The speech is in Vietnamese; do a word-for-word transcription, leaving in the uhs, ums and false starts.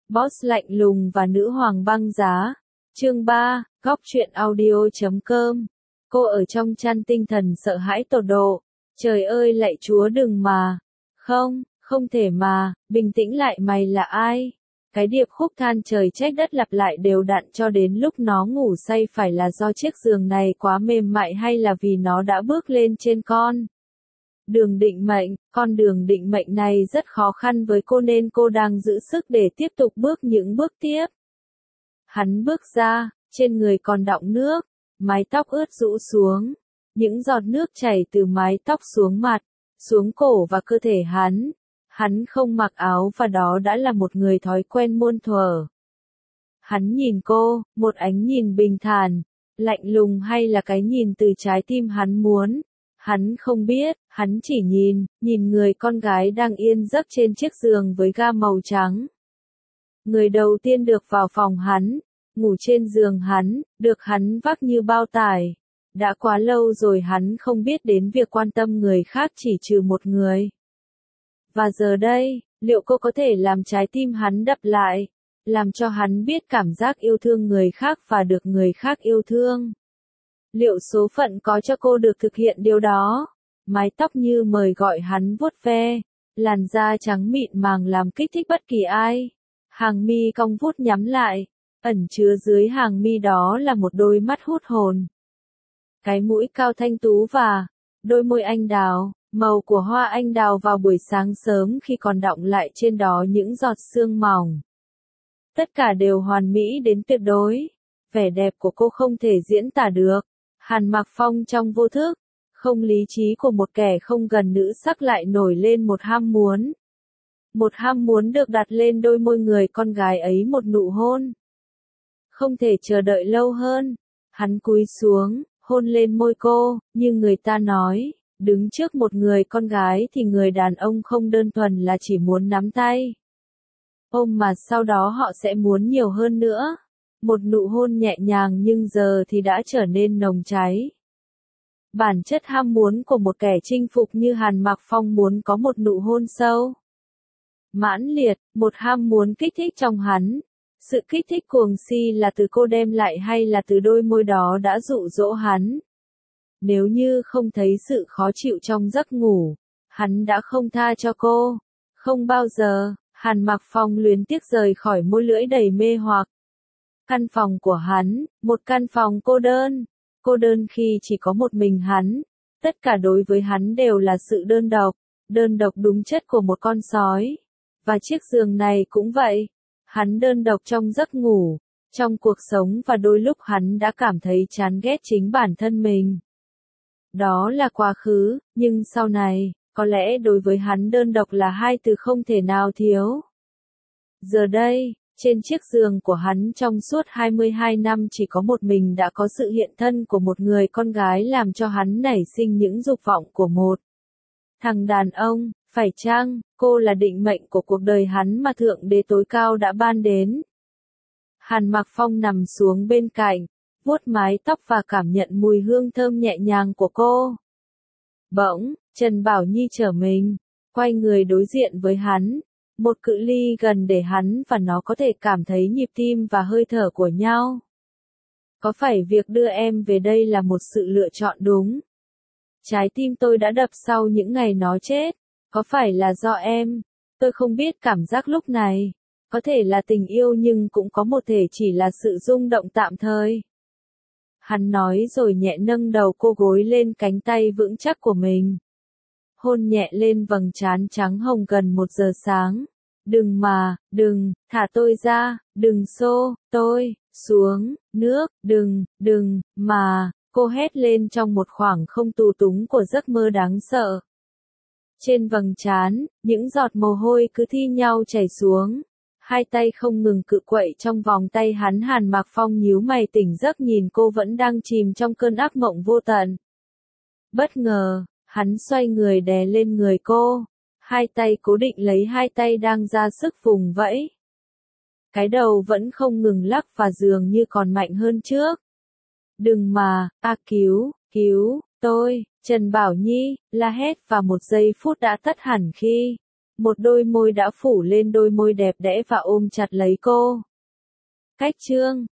Boss lạnh lùng và nữ hoàng băng giá. Chương ba, góc truyện audio.com. Cô ở trong chăn tinh thần sợ hãi tột độ. Trời ơi lạy Chúa đừng mà. Không, không thể mà, bình tĩnh lại mày là ai? Cái điệp khúc than trời trách đất lặp lại đều đặn cho đến lúc nó ngủ say phải là do chiếc giường này quá mềm mại hay là vì nó đã bước lên trên con đường định mệnh. Con đường định mệnh này rất khó khăn với cô nên cô đang giữ sức để tiếp tục bước những bước tiếp. Hắn bước ra, trên người còn đọng nước, mái tóc ướt rũ xuống, những giọt nước chảy từ mái tóc xuống mặt, xuống cổ và cơ thể hắn. Hắn không mặc áo và đó đã là một người thói quen muôn thuở. Hắn nhìn cô, một ánh nhìn bình thản, lạnh lùng hay là cái nhìn từ trái tim hắn muốn. Hắn không biết, hắn chỉ nhìn, nhìn người con gái đang yên giấc trên chiếc giường với ga màu trắng. Người đầu tiên được vào phòng hắn, ngủ trên giường hắn, được hắn vác như bao tải. Đã quá lâu rồi hắn không biết đến việc quan tâm người khác chỉ trừ một người. Và giờ đây, liệu cô có thể làm trái tim hắn đập lại, làm cho hắn biết cảm giác yêu thương người khác và được người khác yêu thương? Liệu số phận có cho cô được thực hiện điều đó? Mái tóc như mời gọi hắn vuốt ve, làn da trắng mịn màng làm kích thích bất kỳ ai. Hàng mi cong vút nhắm lại, ẩn chứa dưới hàng mi đó là một đôi mắt hút hồn. Cái mũi cao thanh tú và đôi môi anh đào, màu của hoa anh đào vào buổi sáng sớm khi còn đọng lại trên đó những giọt sương mỏng. Tất cả đều hoàn mỹ đến tuyệt đối. Vẻ đẹp của cô không thể diễn tả được. Hàn Mặc Phong trong vô thức, không lý trí của một kẻ không gần nữ sắc lại nổi lên một ham muốn. Một ham muốn được đặt lên đôi môi người con gái ấy một nụ hôn. Không thể chờ đợi lâu hơn. Hắn cúi xuống, hôn lên môi cô, như người ta nói, đứng trước một người con gái thì người đàn ông không đơn thuần là chỉ muốn nắm tay ôm mà sau đó họ sẽ muốn nhiều hơn nữa. Một nụ hôn nhẹ nhàng nhưng giờ thì đã trở nên nồng cháy. Bản chất ham muốn của một kẻ chinh phục như Hàn Mặc Phong muốn có một nụ hôn sâu, mãn liệt, một ham muốn kích thích trong hắn. Sự kích thích cuồng si là từ cô đem lại hay là từ đôi môi đó đã dụ dỗ hắn? Nếu như không thấy sự khó chịu trong giấc ngủ, hắn đã không tha cho cô. Không bao giờ. Hàn Mặc Phong luyến tiếc rời khỏi môi lưỡi đầy mê hoặc. Căn phòng của hắn, một căn phòng cô đơn. Cô đơn khi chỉ có một mình hắn. Tất cả đối với hắn đều là sự đơn độc. Đơn độc đúng chất của một con sói. Và chiếc giường này cũng vậy. Hắn đơn độc trong giấc ngủ, trong cuộc sống và đôi lúc hắn đã cảm thấy chán ghét chính bản thân mình. Đó là quá khứ, nhưng sau này, có lẽ đối với hắn đơn độc là hai từ không thể nào thiếu. Giờ đây, trên chiếc giường của hắn trong suốt hai mươi hai năm chỉ có một mình đã có sự hiện thân của một người con gái làm cho hắn nảy sinh những dục vọng của một thằng đàn ông. Phải chăng, cô là định mệnh của cuộc đời hắn mà Thượng Đế tối cao đã ban đến? Hàn Mặc Phong nằm xuống bên cạnh, vuốt mái tóc và cảm nhận mùi hương thơm nhẹ nhàng của cô. Bỗng, Trần Bảo Nhi trở mình, quay người đối diện với hắn, một cự ly gần để hắn và nó có thể cảm thấy nhịp tim và hơi thở của nhau. Có phải việc đưa em về đây là một sự lựa chọn đúng? Trái tim tôi đã đập sau những ngày nó chết. Có phải là do em? Tôi không biết cảm giác lúc này. Có thể là tình yêu nhưng cũng có một thể chỉ là sự rung động tạm thời. Hắn nói rồi nhẹ nâng đầu cô gối lên cánh tay vững chắc của mình. Hôn nhẹ lên vầng trán trắng hồng gần một giờ sáng. Đừng mà, đừng, thả tôi ra, đừng xô, tôi, xuống, nước, đừng, đừng, mà, cô hét lên trong một khoảng không tù túng của giấc mơ đáng sợ. Trên vầng trán, những giọt mồ hôi cứ thi nhau chảy xuống. Hai tay không ngừng cự quậy trong vòng tay hắn. Hàn Mặc Phong nhíu mày tỉnh giấc nhìn cô vẫn đang chìm trong cơn ác mộng vô tận. Bất ngờ, hắn xoay người đè lên người cô. Hai tay cố định lấy hai tay đang ra sức vùng vẫy. Cái đầu vẫn không ngừng lắc và dường như còn mạnh hơn trước. Đừng mà, a cứu, cứu, tôi. Trần Bảo Nhi, la hét và một giây phút đã tắt hẳn khi một đôi môi đã phủ lên đôi môi đẹp đẽ và ôm chặt lấy cô. Cách chương